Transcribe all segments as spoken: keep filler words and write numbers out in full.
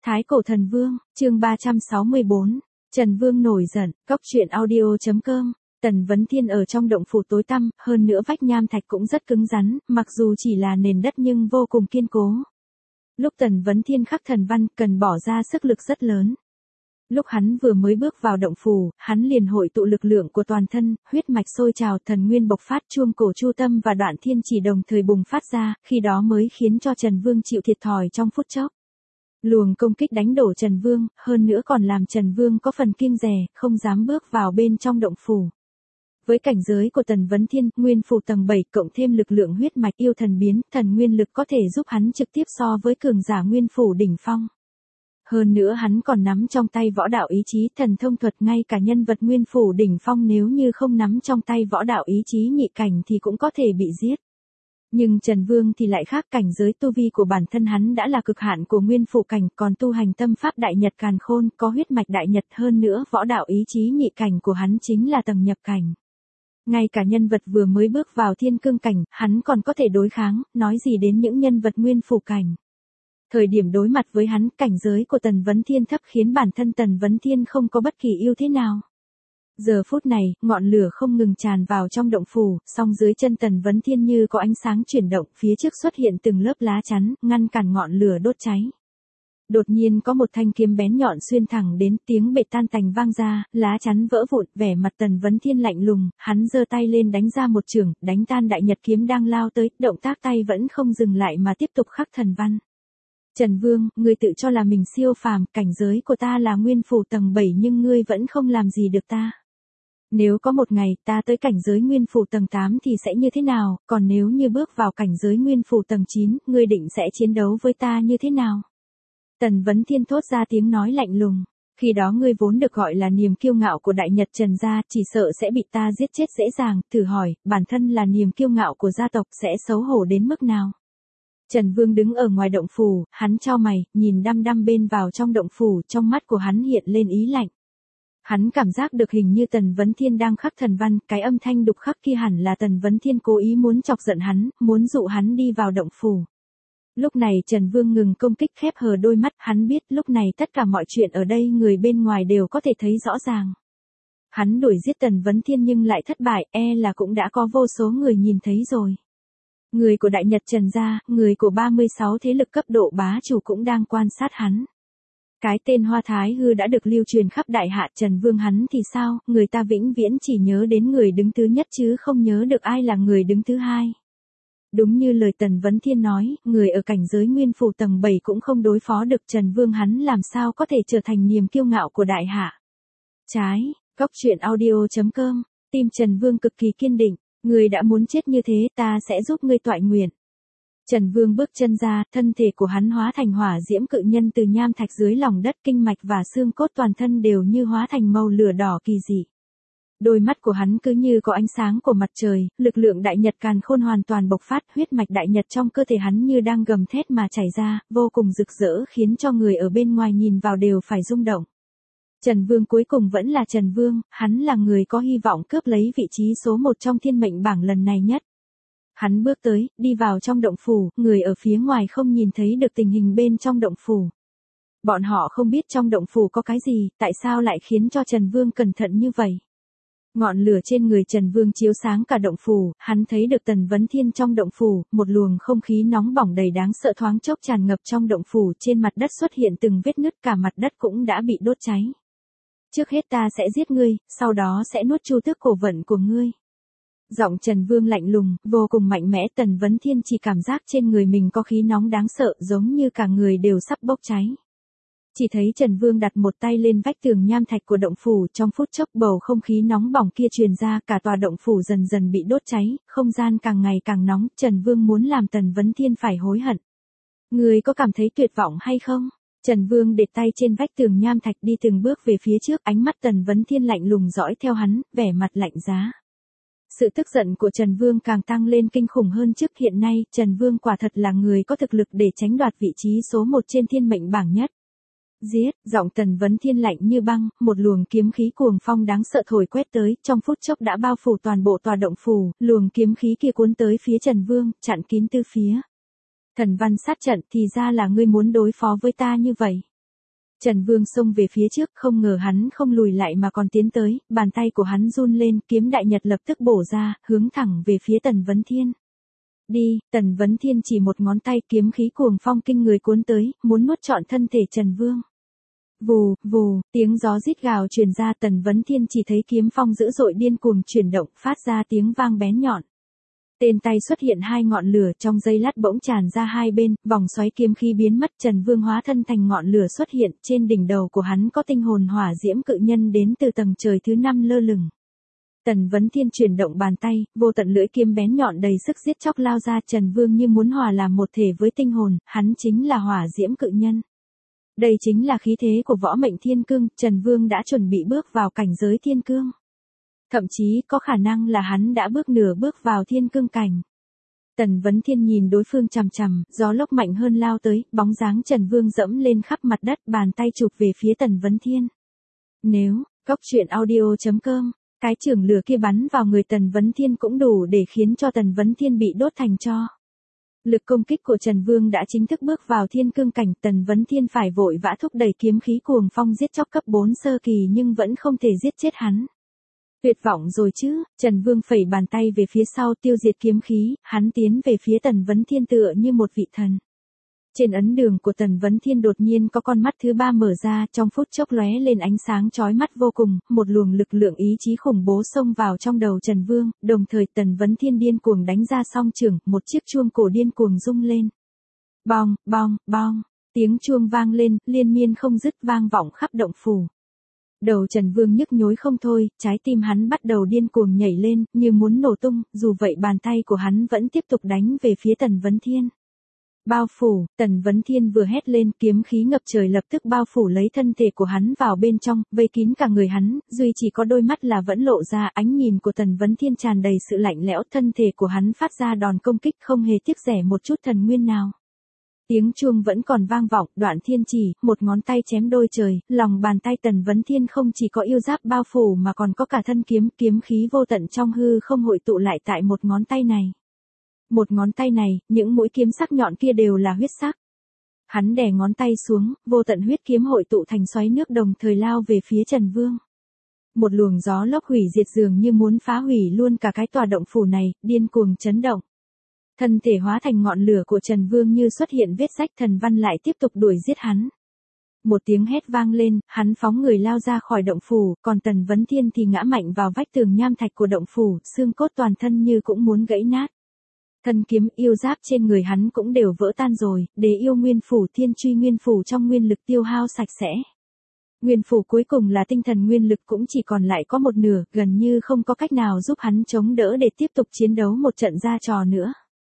Thái cổ thần vương, chương ba trăm sáu mươi bốn, Trần Vương nổi giận, cóc truyện audio chấm com. Tần Vấn Thiên ở trong động phủ tối tăm, hơn nữa vách nham thạch cũng rất cứng rắn, mặc dù chỉ là nền đất nhưng vô cùng kiên cố. Lúc Tần Vấn Thiên khắc thần văn, cần bỏ ra sức lực rất lớn. Lúc hắn vừa mới bước vào động phủ, hắn liền hội tụ lực lượng của toàn thân, huyết mạch sôi trào, thần nguyên bộc phát, chuông cổ chu tâm và đoạn thiên chỉ đồng thời bùng phát ra, khi đó mới khiến cho Trần Vương chịu thiệt thòi trong phút chốc. Luồng công kích đánh đổ Trần Vương, hơn nữa còn làm Trần Vương có phần kiêng dè, không dám bước vào bên trong động phủ. Với cảnh giới của Tần Vấn Thiên, nguyên phủ tầng bảy cộng thêm lực lượng huyết mạch yêu thần biến, thần nguyên lực có thể giúp hắn trực tiếp so với cường giả nguyên phủ đỉnh phong. Hơn nữa hắn còn nắm trong tay võ đạo ý chí, thần thông thuật, ngay cả nhân vật nguyên phủ đỉnh phong nếu như không nắm trong tay võ đạo ý chí nhị cảnh thì cũng có thể bị giết. Nhưng Trần Vương thì lại khác, cảnh giới tu vi của bản thân hắn đã là cực hạn của nguyên phủ cảnh, còn tu hành tâm pháp đại nhật càn khôn, có huyết mạch đại nhật, hơn nữa võ đạo ý chí nhị cảnh của hắn chính là tầng nhập cảnh. Ngay cả nhân vật vừa mới bước vào thiên cương cảnh, hắn còn có thể đối kháng, nói gì đến những nhân vật nguyên phủ cảnh. Thời điểm đối mặt với hắn, cảnh giới của Tần Vấn Thiên thấp khiến bản thân Tần Vấn Thiên không có bất kỳ ưu thế nào. Giờ phút này, ngọn lửa không ngừng tràn vào trong động phủ, song dưới chân Tần Vấn Thiên như có ánh sáng chuyển động, phía trước xuất hiện từng lớp lá chắn, ngăn cản ngọn lửa đốt cháy. Đột nhiên có một thanh kiếm bén nhọn xuyên thẳng đến, tiếng bệt tan tành vang ra, lá chắn vỡ vụn, vẻ mặt Tần Vấn Thiên lạnh lùng, hắn giơ tay lên đánh ra một chưởng, đánh tan đại nhật kiếm đang lao tới, động tác tay vẫn không dừng lại mà tiếp tục khắc thần văn. Trần Vương, ngươi tự cho là mình siêu phàm, cảnh giới của ta là nguyên phủ tầng bảy nhưng ngươi vẫn không làm gì được ta. Nếu có một ngày ta tới cảnh giới nguyên phủ tầng tám thì sẽ như thế nào, còn nếu như bước vào cảnh giới nguyên phủ tầng chín, ngươi định sẽ chiến đấu với ta như thế nào? Tần Vấn Thiên thốt ra tiếng nói lạnh lùng, khi đó ngươi vốn được gọi là niềm kiêu ngạo của đại nhật Trần gia, chỉ sợ sẽ bị ta giết chết dễ dàng, thử hỏi, bản thân là niềm kiêu ngạo của gia tộc sẽ xấu hổ đến mức nào? Trần Vương đứng ở ngoài động phủ, hắn chau mày, nhìn đăm đăm bên vào trong động phủ, trong mắt của hắn hiện lên ý lạnh. Hắn cảm giác được hình như Tần Vấn Thiên đang khắc thần văn, cái âm thanh đục khắc kia hẳn là Tần Vấn Thiên cố ý muốn chọc giận hắn, muốn dụ hắn đi vào động phủ. Lúc này Trần Vương ngừng công kích, khép hờ đôi mắt, hắn biết lúc này tất cả mọi chuyện ở đây người bên ngoài đều có thể thấy rõ ràng. Hắn đuổi giết Tần Vấn Thiên nhưng lại thất bại, e là cũng đã có vô số người nhìn thấy rồi. Người của đại nhật Trần gia, người của ba mươi sáu thế lực cấp độ bá chủ cũng đang quan sát hắn. Cái tên Hoa Thái Hư đã được lưu truyền khắp đại hạ, Trần Vương hắn thì sao, người ta vĩnh viễn chỉ nhớ đến người đứng thứ nhất chứ không nhớ được ai là người đứng thứ hai. Đúng như lời Tần Vấn Thiên nói, người ở cảnh giới nguyên phủ tầng bảy cũng không đối phó được Trần Vương hắn, làm sao có thể trở thành niềm kiêu ngạo của đại hạ. Trái, cóc truyện audio chấm com, tim Trần Vương cực kỳ kiên định, người đã muốn chết như thế ta sẽ giúp ngươi toại nguyện. Trần Vương bước chân ra, thân thể của hắn hóa thành hỏa diễm cự nhân từ nham thạch dưới lòng đất, kinh mạch và xương cốt toàn thân đều như hóa thành màu lửa đỏ kỳ dị. Đôi mắt của hắn cứ như có ánh sáng của mặt trời, lực lượng đại nhật càn khôn hoàn toàn bộc phát, huyết mạch đại nhật trong cơ thể hắn như đang gầm thét mà chảy ra, vô cùng rực rỡ khiến cho người ở bên ngoài nhìn vào đều phải rung động. Trần Vương cuối cùng vẫn là Trần Vương, hắn là người có hy vọng cướp lấy vị trí số một trong thiên mệnh bảng lần này nhất. Hắn bước tới, đi vào trong động phủ, người ở phía ngoài không nhìn thấy được tình hình bên trong động phủ. Bọn họ không biết trong động phủ có cái gì, tại sao lại khiến cho Trần Vương cẩn thận như vậy. Ngọn lửa trên người Trần Vương chiếu sáng cả động phủ, hắn thấy được Tần Vấn Thiên trong động phủ, một luồng không khí nóng bỏng đầy đáng sợ thoáng chốc tràn ngập trong động phủ, trên mặt đất xuất hiện từng vết nứt, cả mặt đất cũng đã bị đốt cháy. Trước hết ta sẽ giết ngươi, sau đó sẽ nuốt chu tước cổ vận của ngươi. Giọng Trần Vương lạnh lùng, vô cùng mạnh mẽ, Tần Vấn Thiên chỉ cảm giác trên người mình có khí nóng đáng sợ, giống như cả người đều sắp bốc cháy. Chỉ thấy Trần Vương đặt một tay lên vách tường nham thạch của động phủ, trong phút chốc bầu không khí nóng bỏng kia truyền ra, cả tòa động phủ dần dần bị đốt cháy, không gian càng ngày càng nóng, Trần Vương muốn làm Tần Vấn Thiên phải hối hận. Người có cảm thấy tuyệt vọng hay không? Trần Vương để tay trên vách tường nham thạch đi từng bước về phía trước, ánh mắt Tần Vấn Thiên lạnh lùng dõi theo hắn, vẻ mặt lạnh giá. Sự tức giận của Trần Vương càng tăng lên kinh khủng hơn trước, hiện nay, Trần Vương quả thật là người có thực lực để tránh đoạt vị trí số một trên thiên mệnh bảng nhất. Giết, giọng Tần Vấn Thiên lạnh như băng, một luồng kiếm khí cuồng phong đáng sợ thổi quét tới, trong phút chốc đã bao phủ toàn bộ tòa động phủ, luồng kiếm khí kia cuốn tới phía Trần Vương, chặn kín tư phía. Thần văn sát trận, thì ra là ngươi muốn đối phó với ta như vậy. Trần Vương xông về phía trước, không ngờ hắn không lùi lại mà còn tiến tới, bàn tay của hắn run lên, kiếm đại nhật lập tức bổ ra, hướng thẳng về phía Tần Vấn Thiên. Đi, Tần Vấn Thiên chỉ một ngón tay, kiếm khí cuồng phong kinh người cuốn tới, muốn nuốt trọn thân thể Trần Vương. Vù, vù, tiếng gió rít gào truyền ra, Tần Vấn Thiên chỉ thấy kiếm phong dữ dội điên cuồng chuyển động, phát ra tiếng vang bén nhọn. Tên tay xuất hiện hai ngọn lửa, trong giây lát bỗng tràn ra hai bên, vòng xoáy kiếm khí biến mất, Trần Vương hóa thân thành ngọn lửa xuất hiện, trên đỉnh đầu của hắn có tinh hồn hỏa diễm cự nhân đến từ tầng trời thứ năm lơ lửng. Tần Vấn Thiên chuyển động bàn tay, vô tận lưỡi kiếm bén nhọn đầy sức giết chóc lao ra, Trần Vương như muốn hòa làm một thể với tinh hồn, hắn chính là hỏa diễm cự nhân. Đây chính là khí thế của võ mệnh thiên cương, Trần Vương đã chuẩn bị bước vào cảnh giới thiên cương. Thậm chí có khả năng là hắn đã bước nửa bước vào thiên cương cảnh. Tần Vấn Thiên nhìn đối phương chằm chằm, gió lốc mạnh hơn lao tới, bóng dáng Trần Vương dẫm lên khắp mặt đất, bàn tay chụp về phía Tần Vấn Thiên. Nếu, cốc truyện audio chấm com, cái chưởng lửa kia bắn vào người Tần Vấn Thiên cũng đủ để khiến cho Tần Vấn Thiên bị đốt thành tro. Lực công kích của Trần Vương đã chính thức bước vào thiên cương cảnh, Tần Vấn Thiên phải vội vã thúc đẩy kiếm khí cuồng phong giết chóc cấp bốn sơ kỳ nhưng vẫn không thể giết chết hắn. Tuyệt vọng rồi chứ, Trần Vương phẩy bàn tay về phía sau tiêu diệt kiếm khí, hắn tiến về phía Tần Vấn Thiên tựa như một vị thần. Trên ấn đường của Tần Vấn Thiên đột nhiên có con mắt thứ ba mở ra, trong phút chốc lóe lên ánh sáng chói mắt vô cùng, một luồng lực lượng ý chí khủng bố xông vào trong đầu Trần Vương, đồng thời Tần Vấn Thiên điên cuồng đánh ra song chưởng, một chiếc chuông cổ điên cuồng rung lên. Bong, bong, bong, tiếng chuông vang lên, liên miên không dứt vang vọng khắp động phủ. Đầu Trần Vương nhức nhối không thôi, trái tim hắn bắt đầu điên cuồng nhảy lên, như muốn nổ tung, dù vậy bàn tay của hắn vẫn tiếp tục đánh về phía Tần Vấn Thiên. Bao phủ, Tần Vấn Thiên vừa hét lên, kiếm khí ngập trời lập tức bao phủ lấy thân thể của hắn vào bên trong, vây kín cả người hắn, duy chỉ có đôi mắt là vẫn lộ ra, ánh nhìn của Tần Vấn Thiên tràn đầy sự lạnh lẽo, thân thể của hắn phát ra đòn công kích không hề tiếc rẻ một chút thần nguyên nào. Tiếng chuông vẫn còn vang vọng, Đoạn Thiên Chỉ, một ngón tay chém đôi trời, lòng bàn tay Tần Vấn Thiên không chỉ có yêu giáp bao phủ mà còn có cả thân kiếm, kiếm khí vô tận trong hư không hội tụ lại tại một ngón tay này. Một ngón tay này, những mũi kiếm sắc nhọn kia đều là huyết sắc. Hắn đè ngón tay xuống, vô tận huyết kiếm hội tụ thành xoáy nước đồng thời lao về phía Trần Vương. Một luồng gió lốc hủy diệt dường như muốn phá hủy luôn cả cái tòa động phủ này, điên cuồng chấn động. Thân thể hóa thành ngọn lửa của Trần Vương như xuất hiện vết rách, thần văn lại tiếp tục đuổi giết hắn. Một tiếng hét vang lên, hắn phóng người lao ra khỏi động phủ, còn Tần Vấn Thiên thì ngã mạnh vào vách tường nham thạch của động phủ, xương cốt toàn thân như cũng muốn gãy nát. Thân kiếm yêu giáp trên người hắn cũng đều vỡ tan rồi, Đế yêu nguyên phủ thiên truy nguyên phủ trong nguyên lực tiêu hao sạch sẽ. Nguyên phủ cuối cùng là tinh thần nguyên lực cũng chỉ còn lại có một nửa, gần như không có cách nào giúp hắn chống đỡ để tiếp tục chiến đấu một trận ra trò nữa.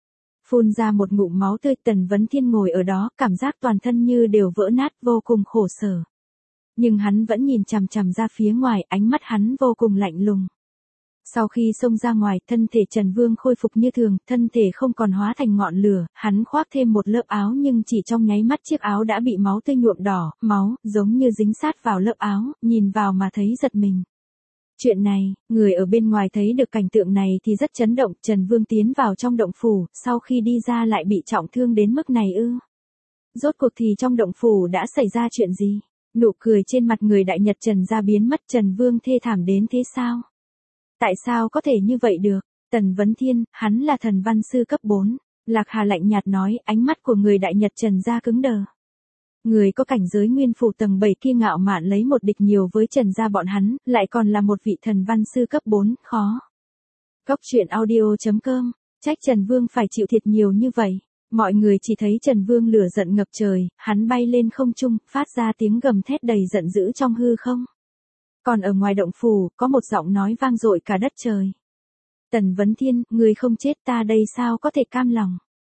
Phun ra một ngụm máu tươi, Tần Vấn Thiên ngồi ở đó, cảm giác toàn thân như đều vỡ nát, vô cùng khổ sở. Nhưng hắn vẫn nhìn chằm chằm ra phía ngoài, ánh mắt hắn vô cùng lạnh lùng. Sau khi xông ra ngoài, thân thể Trần Vương khôi phục như thường, thân thể không còn hóa thành ngọn lửa, hắn khoác thêm một lớp áo nhưng chỉ trong nháy mắt chiếc áo đã bị máu tươi nhuộm đỏ, máu, giống như dính sát vào lớp áo, nhìn vào mà thấy giật mình. Chuyện này, người ở bên ngoài thấy được cảnh tượng này thì rất chấn động, Trần Vương tiến vào trong động phủ, sau khi đi ra lại bị trọng thương đến mức này ư. Rốt cuộc thì trong động phủ đã xảy ra chuyện gì? Nụ cười trên mặt người đại nhật Trần gia biến mất, Trần Vương thê thảm đến thế sao? Tại sao có thể như vậy được? Tần Vấn Thiên, hắn là thần văn sư cấp bốn. Lạc Hà lạnh nhạt nói, ánh mắt của người đại nhật Trần gia cứng đờ. Người có cảnh giới nguyên phủ tầng bảy kia ngạo mạn lấy một địch nhiều với Trần gia bọn hắn, lại còn là một vị thần văn sư cấp bốn, khó. Cốc truyện audio chấm com, trách Trần Vương phải chịu thiệt nhiều như vậy. Mọi người chỉ thấy Trần Vương lửa giận ngập trời, hắn bay lên không trung, phát ra tiếng gầm thét đầy giận dữ trong hư không. Còn ở ngoài động phủ, có một giọng nói vang dội cả đất trời. Tần Vấn Thiên, người không chết ta đây sao có thể cam lòng.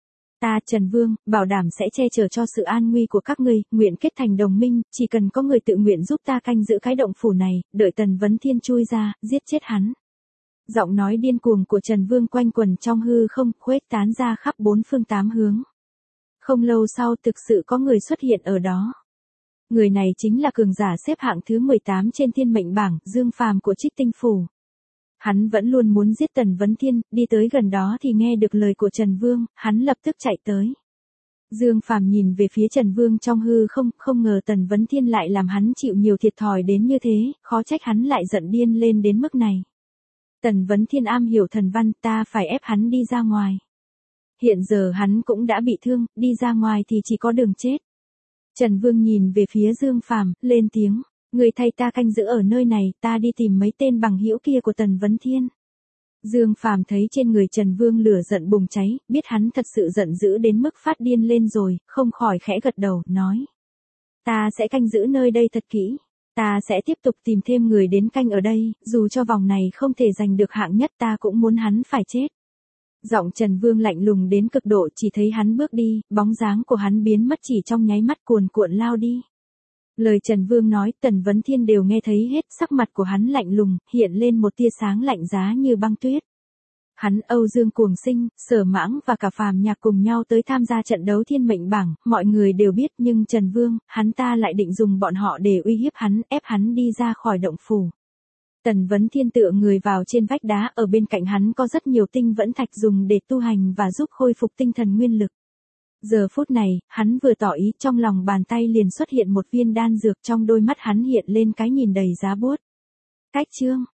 Ta Trần Vương, bảo đảm sẽ che chở cho sự an nguy của các ngươi, nguyện kết thành đồng minh, chỉ cần có người tự nguyện giúp ta canh giữ cái động phủ này, đợi Tần Vấn Thiên chui ra, giết chết hắn. Giọng nói điên cuồng của Trần Vương quanh quẩn trong hư không, khuếch tán ra khắp bốn phương tám hướng. Không lâu sau thực sự có người xuất hiện ở đó. Người này chính là cường giả xếp hạng thứ mười tám trên thiên mệnh bảng, Dương Phàm của Trích Tinh Phủ. Hắn vẫn luôn muốn giết Tần Vấn Thiên, đi tới gần đó thì nghe được lời của Trần Vương, hắn lập tức chạy tới. Dương Phàm nhìn về phía Trần Vương trong hư không, không ngờ Tần Vấn Thiên lại làm hắn chịu nhiều thiệt thòi đến như thế, khó trách hắn lại giận điên lên đến mức này. Tần Vấn Thiên am hiểu thần văn, ta phải ép hắn đi ra ngoài. Hiện giờ hắn cũng đã bị thương, đi ra ngoài thì chỉ có đường chết. Trần Vương nhìn về phía Dương Phàm, lên tiếng, người thay ta canh giữ ở nơi này, ta đi tìm mấy tên bằng hữu kia của Tần Vấn Thiên. Dương Phàm thấy trên người Trần Vương lửa giận bùng cháy, biết hắn thật sự giận dữ đến mức phát điên lên rồi, không khỏi khẽ gật đầu, nói. Ta sẽ canh giữ nơi đây thật kỹ. Ta sẽ tiếp tục tìm thêm người đến canh ở đây, dù cho vòng này không thể giành được hạng nhất ta cũng muốn hắn phải chết. Giọng Trần Vương lạnh lùng đến cực độ, chỉ thấy hắn bước đi, bóng dáng của hắn biến mất chỉ trong nháy mắt, cuồn cuộn lao đi. Lời Trần Vương nói Tần Vấn Thiên đều nghe thấy hết, sắc mặt của hắn lạnh lùng, hiện lên một tia sáng lạnh giá như băng tuyết. Hắn, Âu Dương Cuồng Sinh, Sở Mãng và cả Phàm Nhạc cùng nhau tới tham gia trận đấu thiên mệnh bảng, mọi người đều biết, nhưng Trần Vương, hắn ta lại định dùng bọn họ để uy hiếp hắn, ép hắn đi ra khỏi động phủ. Tần Vấn Thiên tựa người vào trên vách đá, ở bên cạnh hắn có rất nhiều tinh vẫn thạch dùng để tu hành và giúp khôi phục tinh thần nguyên lực. Giờ phút này, hắn vừa tỏ ý, trong lòng bàn tay liền xuất hiện một viên đan dược, trong đôi mắt hắn hiện lên cái nhìn đầy giá buốt. Cách chương